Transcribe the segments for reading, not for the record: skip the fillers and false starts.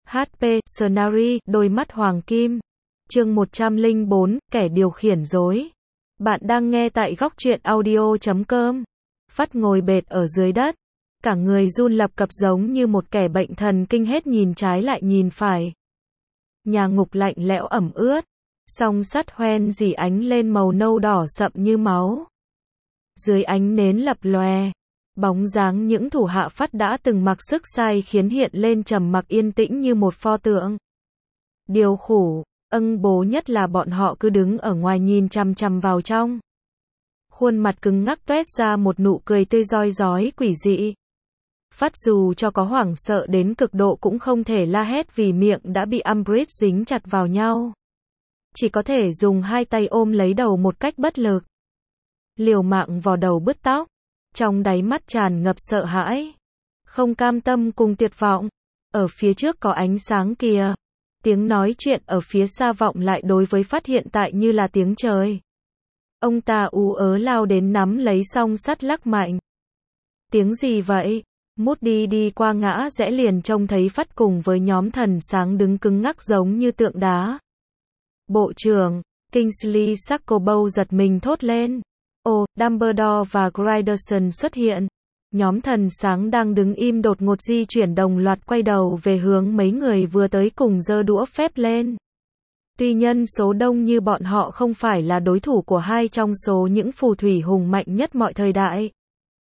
HP, Scenery, đôi mắt hoàng kim. Chương 104, kẻ điều khiển rối. Bạn đang nghe tại góc truyện audio.com. Phát ngồi bệt ở dưới đất. Cả người run lập cập giống như một kẻ bệnh thần kinh hết nhìn trái lại nhìn phải. Nhà ngục lạnh lẽo ẩm ướt. Song sắt hoen rỉ ánh lên màu nâu đỏ sậm như máu. Dưới ánh nến lập lòe. Bóng dáng những thủ hạ Phát đã từng mặc sức sai khiến hiện lên trầm mặc yên tĩnh như một pho tượng. Điều khủ, bố nhất là bọn họ cứ đứng ở ngoài nhìn chằm chằm vào trong. Khuôn mặt cứng ngắc toét ra một nụ cười tươi rói rói quỷ dị. Phát dù cho có hoảng sợ đến cực độ cũng không thể la hét vì miệng đã bị Umbridge dính chặt vào nhau. Chỉ có thể dùng hai tay ôm lấy đầu một cách bất lực. Liều mạng vò đầu bứt tóc. Trong đáy mắt tràn ngập sợ hãi. Không cam tâm cùng tuyệt vọng. Ở phía trước có ánh sáng kìa. Tiếng nói chuyện ở phía xa vọng lại đối với Phát hiện tại như là tiếng trời. Ông ta ú ớ lao đến nắm lấy song sắt lắc mạnh. Tiếng gì vậy? Moody đi qua ngã rẽ liền trông thấy Phát cùng với nhóm thần sáng đứng cứng ngắc giống như tượng đá. Bộ trưởng, Kingsley Shacklebolt giật mình thốt lên. Ồ, Dumbledore và Grindelwald xuất hiện. Nhóm thần sáng đang đứng im đột ngột di chuyển đồng loạt quay đầu về hướng mấy người vừa tới cùng giơ đũa phép lên. Tuy nhân số đông như bọn họ không phải là đối thủ của hai trong số những phù thủy hùng mạnh nhất mọi thời đại.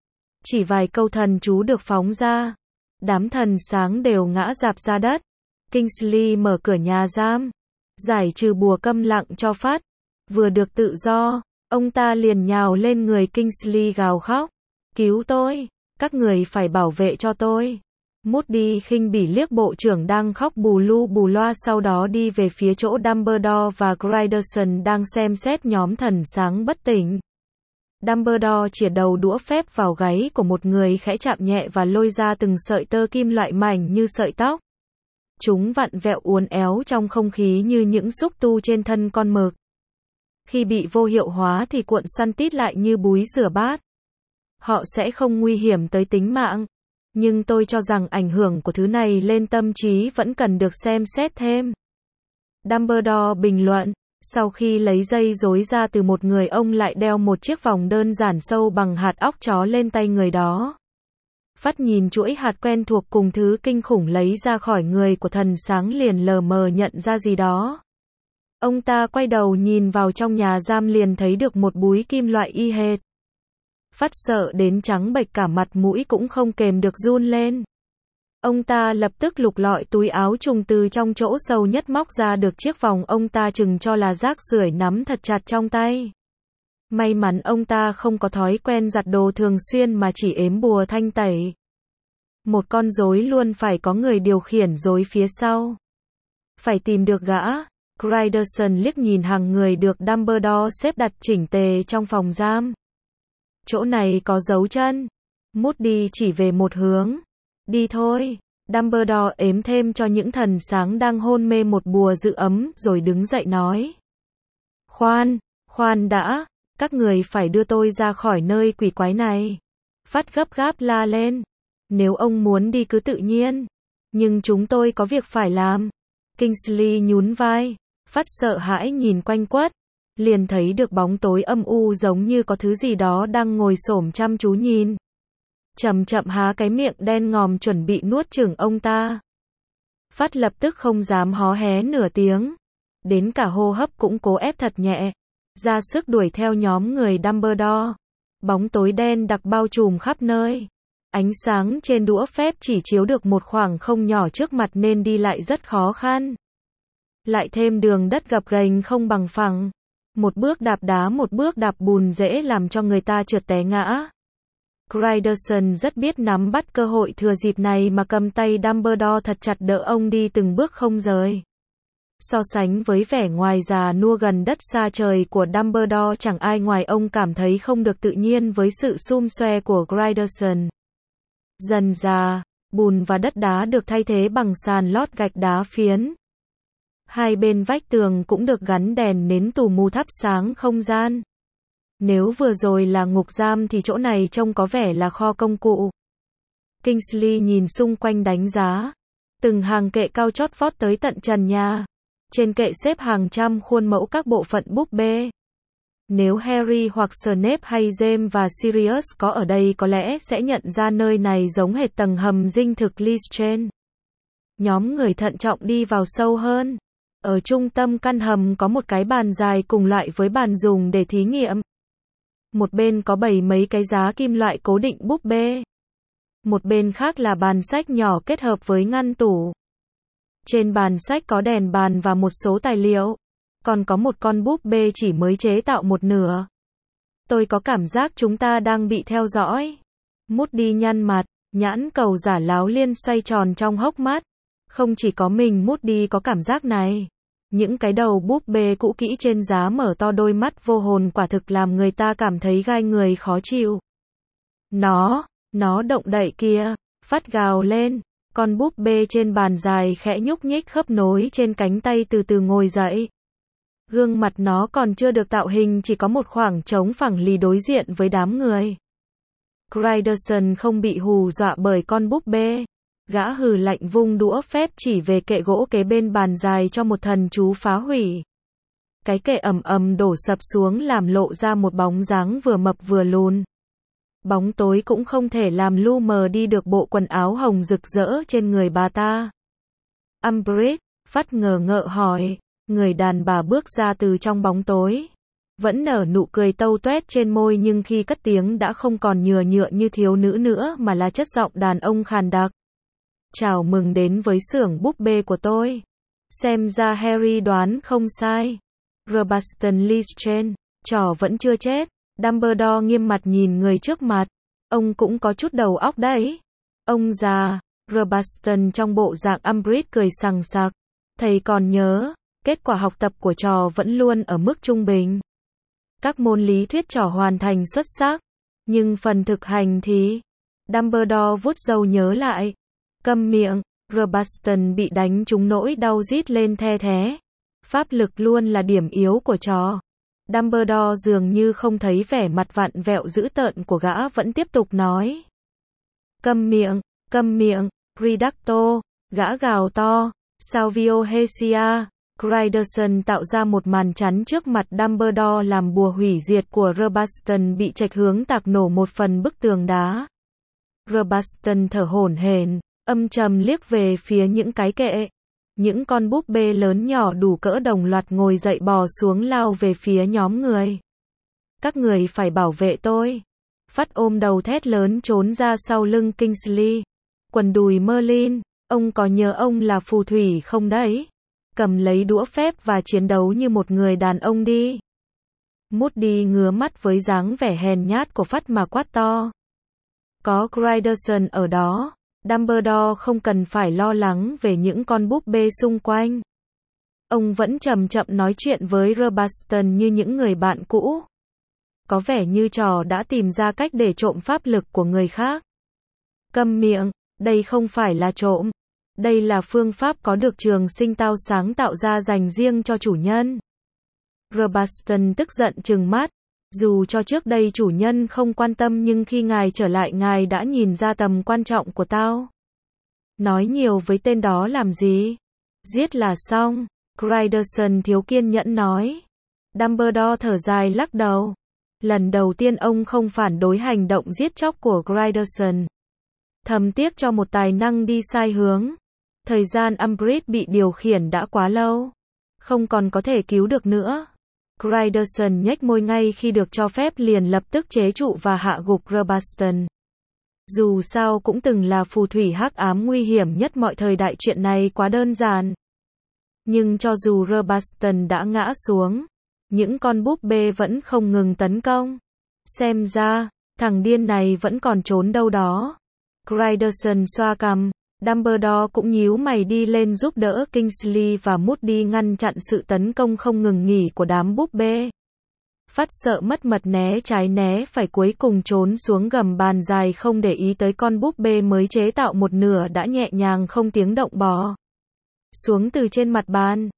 Chỉ vài câu thần chú được phóng ra. Đám thần sáng đều ngã rạp ra đất. Kingsley mở cửa nhà giam. Giải trừ bùa câm lặng cho Phát. Vừa được tự do. Ông ta liền nhào lên người Kingsley gào khóc. Cứu tôi! Các người phải bảo vệ cho tôi. Moody khinh bỉ liếc bộ trưởng đang khóc bù lu bù loa sau đó đi về phía chỗ Dumbledore và Grindelwald đang xem xét nhóm thần sáng bất tỉnh. Dumbledore chĩa đầu đũa phép vào gáy của một người khẽ chạm nhẹ và lôi ra từng sợi tơ kim loại mảnh như sợi tóc. Chúng vặn vẹo uốn éo trong không khí như những xúc tu trên thân con mực. Khi bị vô hiệu hóa thì cuộn xoăn tít lại như búi rửa bát. Họ sẽ không nguy hiểm tới tính mạng. Nhưng tôi cho rằng ảnh hưởng của thứ này lên tâm trí vẫn cần được xem xét thêm. Dumbledore bình luận. Sau khi lấy dây rối ra từ một người ông lại đeo một chiếc vòng đơn giản sâu bằng hạt óc chó lên tay người đó. Phát nhìn chuỗi hạt quen thuộc cùng thứ kinh khủng lấy ra khỏi người của thần sáng liền lờ mờ nhận ra gì đó. Ông ta quay đầu nhìn vào trong nhà giam liền thấy được một búi kim loại y hệt. Phát sợ đến trắng bệch cả mặt mũi cũng không kềm được run lên. Ông ta lập tức lục lọi túi áo trùng từ trong chỗ sâu nhất móc ra được chiếc vòng ông ta chừng cho là rác rưởi nắm thật chặt trong tay. May mắn ông ta không có thói quen giặt đồ thường xuyên mà chỉ ếm bùa thanh tẩy. Một con rối luôn phải có người điều khiển rối phía sau. Phải tìm được gã. Grindelwald liếc nhìn hàng người được Dumbledore xếp đặt chỉnh tề trong phòng giam. Chỗ này có dấu chân. Moody chỉ về một hướng. Đi thôi. Dumbledore ếm thêm cho những thần sáng đang hôn mê một bùa giữ ấm rồi đứng dậy nói. Khoan đã. Các người phải đưa tôi ra khỏi nơi quỷ quái này. Phát gấp gáp la lên. Nếu ông muốn đi cứ tự nhiên. Nhưng chúng tôi có việc phải làm. Kingsley nhún vai. Phát sợ hãi nhìn quanh quất. Liền thấy được bóng tối âm u giống như có thứ gì đó đang ngồi xổm chăm chú nhìn. Chậm chậm há cái miệng đen ngòm chuẩn bị nuốt chửng ông ta. Phát lập tức không dám hó hé nửa tiếng. Đến cả hô hấp cũng cố ép thật nhẹ. Ra sức đuổi theo nhóm người Dumbledore. Bóng tối đen đặc bao trùm khắp nơi. Ánh sáng trên đũa phép chỉ chiếu được một khoảng không nhỏ trước mặt nên đi lại rất khó khăn. Lại thêm đường đất gập ghềnh không bằng phẳng. Một bước đạp đá một bước đạp bùn dễ làm cho người ta trượt té ngã. Grindelwald rất biết nắm bắt cơ hội thừa dịp này mà cầm tay Dumbledore thật chặt đỡ ông đi từng bước không rời. So sánh với vẻ ngoài già nua gần đất xa trời của Dumbledore chẳng ai ngoài ông cảm thấy không được tự nhiên với sự xum xoe của Grindelwald. Dần dà, bùn và đất đá được thay thế bằng sàn lót gạch đá phiến. Hai bên vách tường cũng được gắn đèn nến tù mù thắp sáng không gian. Nếu vừa rồi là ngục giam thì chỗ này trông có vẻ là kho công cụ. Kingsley nhìn xung quanh đánh giá. Từng hàng kệ cao chót vót tới tận trần nhà. Trên kệ xếp hàng trăm khuôn mẫu các bộ phận búp bê. Nếu Harry hoặc Snape hay James và Sirius có ở đây có lẽ sẽ nhận ra nơi này giống hệt tầng hầm dinh thực Lestrange. Nhóm người thận trọng đi vào sâu hơn. Ở trung tâm căn hầm có một cái bàn dài cùng loại với bàn dùng để thí nghiệm. Một bên có bày mấy cái giá kim loại cố định búp bê. Một bên khác là bàn sách nhỏ kết hợp với ngăn tủ. Trên bàn sách có đèn bàn và một số tài liệu. Còn có một con búp bê chỉ mới chế tạo một nửa. Tôi có cảm giác chúng ta đang bị theo dõi. Moody nhăn mặt, nhãn cầu giả láo liên xoay tròn trong hốc mắt. Không chỉ có mình Moody có cảm giác này. Những cái đầu búp bê cũ kỹ trên giá mở to đôi mắt vô hồn quả thực làm người ta cảm thấy gai người khó chịu. Nó động đậy kia, phát gào lên. Con búp bê trên bàn dài khẽ nhúc nhích khớp nối trên cánh tay từ từ ngồi dậy. Gương mặt nó còn chưa được tạo hình, chỉ có một khoảng trống phẳng lì đối diện với đám người. Gryderson không bị hù dọa bởi con búp bê. Gã hừ lạnh vung đũa phép chỉ về kệ gỗ kế bên bàn dài cho một thần chú phá hủy. Cái kệ ầm ầm đổ sập xuống làm lộ ra một bóng dáng vừa mập vừa lùn. Bóng tối cũng không thể làm lu mờ đi được bộ quần áo hồng rực rỡ trên người bà ta. Umbridge, Phát ngờ ngợ hỏi. Người đàn bà bước ra từ trong bóng tối. Vẫn nở nụ cười tâu toét trên môi nhưng khi cất tiếng đã không còn nhừa nhựa như thiếu nữ nữa mà là chất giọng đàn ông khàn đặc. Chào mừng đến với xưởng búp bê của tôi. Xem ra Harry đoán không sai. Sebastian Lestrange, trò vẫn chưa chết. Dumbledore nghiêm mặt nhìn người trước mặt. Ông cũng có chút đầu óc đấy. Ông già. Sebastian trong bộ dạng Umbridge cười sằng sặc. Thầy còn nhớ, kết quả học tập của trò vẫn luôn ở mức trung bình. Các môn lý thuyết trò hoàn thành xuất sắc. Nhưng phần thực hành thì... Dumbledore vuốt râu nhớ lại. Câm miệng. Sebastian bị đánh trúng nỗi đau rít lên the thé. Pháp lực luôn là điểm yếu của trò. Dumbledore dường như không thấy vẻ mặt vặn vẹo dữ tợn của gã vẫn tiếp tục nói. Câm miệng, Redacto, gã gào to. Salvio Hesia, Gryderson tạo ra một màn chắn trước mặt Dumbledore làm bùa hủy diệt của Sebastian bị chệch hướng tạc nổ một phần bức tường đá. Sebastian thở hổn hển, âm trầm liếc về phía những cái kệ. Những con búp bê lớn nhỏ đủ cỡ đồng loạt ngồi dậy bò xuống lao về phía nhóm người. Các người phải bảo vệ tôi. Phát ôm đầu thét lớn trốn ra sau lưng Kingsley. Quần đùi Merlin, ông có nhớ ông là phù thủy không đấy? Cầm lấy đũa phép và chiến đấu như một người đàn ông đi. Moody ngứa mắt với dáng vẻ hèn nhát của Phát mà quát to. Có Gryderson ở đó. Dumbledore không cần phải lo lắng về những con búp bê xung quanh. Ông vẫn chậm chậm nói chuyện với Sebastian như những người bạn cũ. Có vẻ như trò đã tìm ra cách để trộm pháp lực của người khác. Câm miệng, đây không phải là trộm. Đây là phương pháp có được trường sinh tao sáng tạo ra dành riêng cho chủ nhân. Sebastian tức giận trừng mắt. Dù cho trước đây chủ nhân không quan tâm nhưng khi ngài trở lại ngài đã nhìn ra tầm quan trọng của tao. Nói nhiều với tên đó làm gì? Giết là xong. Gryderson thiếu kiên nhẫn nói. Dumbledore thở dài lắc đầu. Lần đầu tiên ông không phản đối hành động giết chóc của Gryderson. Thầm tiếc cho một tài năng đi sai hướng. Thời gian Umbridge bị điều khiển đã quá lâu. Không còn có thể cứu được nữa. Gryderson nhếch môi ngay khi được cho phép liền lập tức chế trụ và hạ gục Sebastian. Dù sao cũng từng là phù thủy hắc ám nguy hiểm nhất mọi thời đại, chuyện này quá đơn giản. Nhưng cho dù Sebastian đã ngã xuống, những con búp bê vẫn không ngừng tấn công. Xem ra, thằng điên này vẫn còn trốn đâu đó. Gryderson xoa cằm. Dumbledore cũng nhíu mày đi lên giúp đỡ Kingsley và Moody ngăn chặn sự tấn công không ngừng nghỉ của đám búp bê. Phát sợ mất mật né trái né phải cuối cùng trốn xuống gầm bàn dài không để ý tới con búp bê mới chế tạo một nửa đã nhẹ nhàng không tiếng động bò xuống từ trên mặt bàn.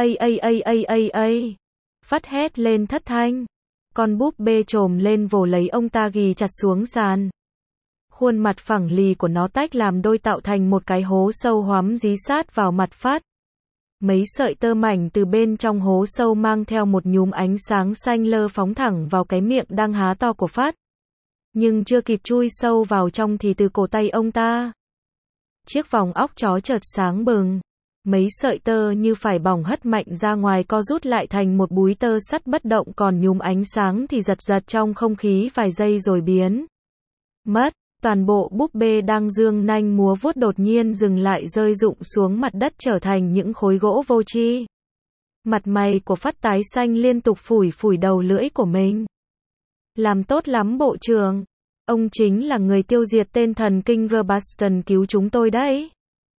Phát hét lên thất thanh. Con búp bê trồm lên vồ lấy ông ta ghì chặt xuống sàn. Khuôn mặt phẳng lì của nó tách làm đôi tạo thành một cái hố sâu hoắm dí sát vào mặt Phát. Mấy sợi tơ mảnh từ bên trong hố sâu mang theo một nhúm ánh sáng xanh lơ phóng thẳng vào cái miệng đang há to của Phát. Nhưng chưa kịp chui sâu vào trong thì từ cổ tay ông ta, chiếc vòng óc chó chợt sáng bừng. Mấy sợi tơ như phải bỏng hất mạnh ra ngoài co rút lại thành một búi tơ sắt bất động, còn nhúm ánh sáng thì giật giật trong không khí vài giây rồi biến mất. Toàn bộ búp bê đang dương nanh múa vuốt đột nhiên dừng lại, rơi rụng xuống mặt đất trở thành những khối gỗ vô tri. Mặt mày của Phát tái xanh, liên tục phủi phủi đầu lưỡi của mình. Làm tốt lắm bộ trưởng. Ông chính là người tiêu diệt tên thần kinh Robuston cứu chúng tôi đấy.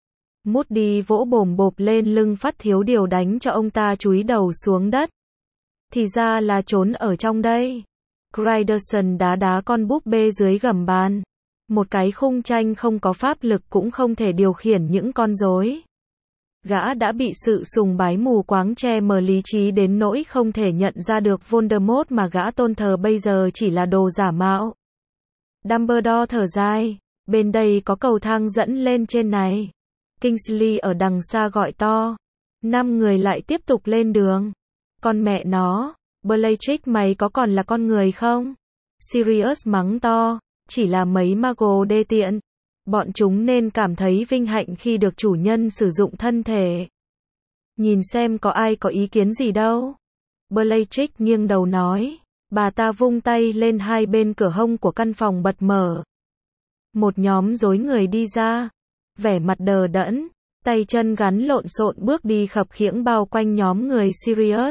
Moody vỗ bồm bộp lên lưng Phát, thiếu điều đánh cho ông ta chúi đầu xuống đất. Thì ra là trốn ở trong đây. Gryderson đá đá con búp bê dưới gầm bàn. Một cái khung tranh không có pháp lực cũng không thể điều khiển những con rối. Gã đã bị sự sùng bái mù quáng che mờ lý trí đến nỗi không thể nhận ra được Voldemort mà gã tôn thờ bây giờ chỉ là đồ giả mạo. Dumbledore thở dài. Bên đây có cầu thang dẫn lên trên này. Kingsley ở đằng xa gọi to. 5 người lại tiếp tục lên đường. Con mẹ nó, Bellatrix mày có còn là con người không? Sirius mắng to. Chỉ là mấy mago đê tiện. Bọn chúng nên cảm thấy vinh hạnh khi được chủ nhân sử dụng thân thể. Nhìn xem có ai có ý kiến gì đâu. Bellatrix nghiêng đầu nói. Bà ta vung tay lên, hai bên cửa hông của căn phòng bật mở. Một nhóm rối người đi ra. Vẻ mặt đờ đẫn, tay chân gắn lộn xộn bước đi khập khiễng bao quanh nhóm người Sirius,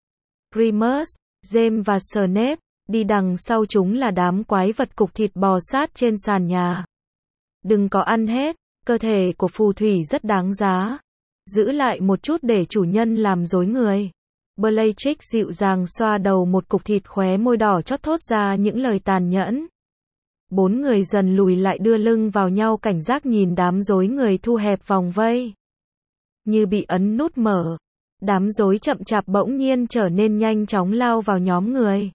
Remus, James và Snape. Đi đằng sau chúng là đám quái vật cục thịt bò sát trên sàn nhà. Đừng có ăn hết, cơ thể của phù thủy rất đáng giá. Giữ lại một chút để chủ nhân làm rối người. Bellatrix dịu dàng xoa đầu một cục thịt, khóe môi đỏ chót thốt ra những lời tàn nhẫn. 4 người dần lùi lại, đưa lưng vào nhau, cảnh giác nhìn đám rối người thu hẹp vòng vây. Như bị ấn nút mở, đám rối chậm chạp bỗng nhiên trở nên nhanh chóng lao vào nhóm người.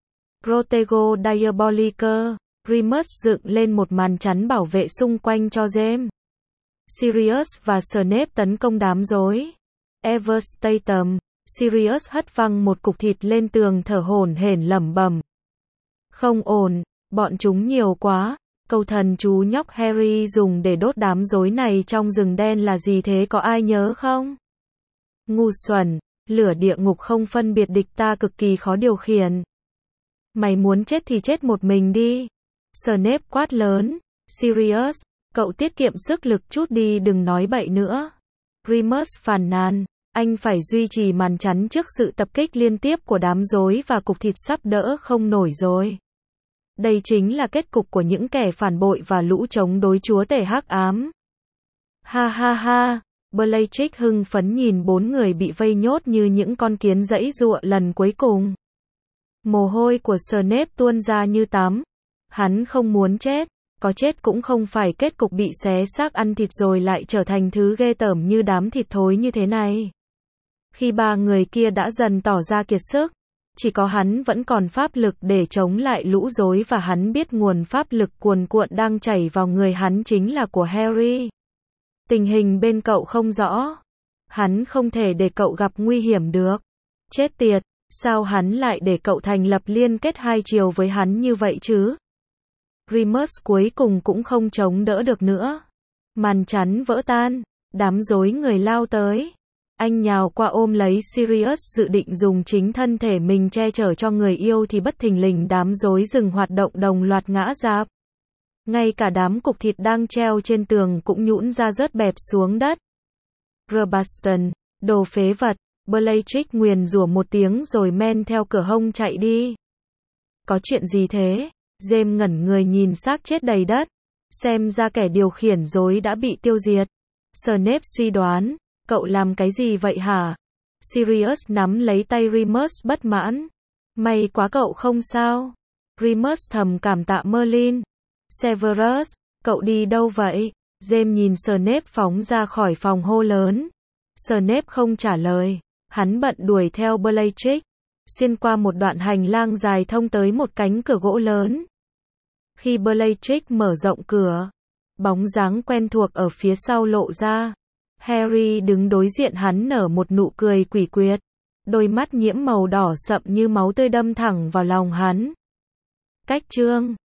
Protego Diabolica, Remus dựng lên một màn chắn bảo vệ xung quanh cho James. Sirius và Snape tấn công đám rối. Everstatum, Sirius hất văng một cục thịt lên tường, thở hổn hển lẩm bẩm. Không ổn, bọn chúng nhiều quá. Câu thần chú nhóc Harry dùng để đốt đám rối này trong rừng đen là gì thế, có ai nhớ không? Ngu xuẩn, lửa địa ngục không phân biệt địch ta, cực kỳ khó điều khiển. Mày muốn chết thì chết một mình đi. Snape quát lớn. Sirius, cậu tiết kiệm sức lực chút đi, đừng nói bậy nữa. Remus phàn nàn. Anh phải duy trì màn chắn trước sự tập kích liên tiếp của đám rối và cục thịt sắp đỡ không nổi rồi. Đây chính là kết cục của những kẻ phản bội và lũ chống đối chúa tể hắc ám. Ha ha ha, Bellatrix hưng phấn nhìn 4 người bị vây nhốt như những con kiến giãy giụa lần cuối cùng. Mồ hôi của Snape tuôn ra như tắm. Hắn không muốn chết, có chết cũng không phải kết cục bị xé xác ăn thịt rồi lại trở thành thứ ghê tởm như đám thịt thối như thế này. Khi 3 người kia đã dần tỏ ra kiệt sức, chỉ có hắn vẫn còn pháp lực để chống lại lũ rối, và hắn biết nguồn pháp lực cuồn cuộn đang chảy vào người hắn chính là của Harry. Tình hình bên cậu không rõ. Hắn không thể để cậu gặp nguy hiểm được. Chết tiệt, sao hắn lại để cậu thành lập liên kết hai chiều với hắn như vậy chứ? Remus cuối cùng cũng không chống đỡ được nữa. Màn chắn vỡ tan, đám rối người lao tới. Anh nhào qua ôm lấy Sirius, dự định dùng chính thân thể mình che chở cho người yêu thì bất thình lình đám rối dừng hoạt động, đồng loạt ngã rạp. Ngay cả đám cục thịt đang treo trên tường cũng nhũn ra rớt bẹp xuống đất. Robuston, đồ phế vật, Bellatrix nguyền rủa một tiếng rồi men theo cửa hông chạy đi. Có chuyện gì thế? James ngẩn người nhìn xác chết đầy đất. Xem ra kẻ điều khiển rối đã bị tiêu diệt. Snape suy đoán. Cậu làm cái gì vậy hả? Sirius nắm lấy tay Remus bất mãn. May quá cậu không sao. Remus thầm cảm tạ Merlin. Severus, cậu đi đâu vậy? James nhìn Snape phóng ra khỏi phòng hô lớn. Snape không trả lời. Hắn bận đuổi theo Bellatrix. Xuyên qua một đoạn hành lang dài thông tới một cánh cửa gỗ lớn. Khi Bellatrix mở rộng cửa, bóng dáng quen thuộc ở phía sau lộ ra. Harry đứng đối diện hắn nở một nụ cười quỷ quyệt. Đôi mắt nhiễm màu đỏ sậm như máu tươi đâm thẳng vào lòng hắn. Cách chương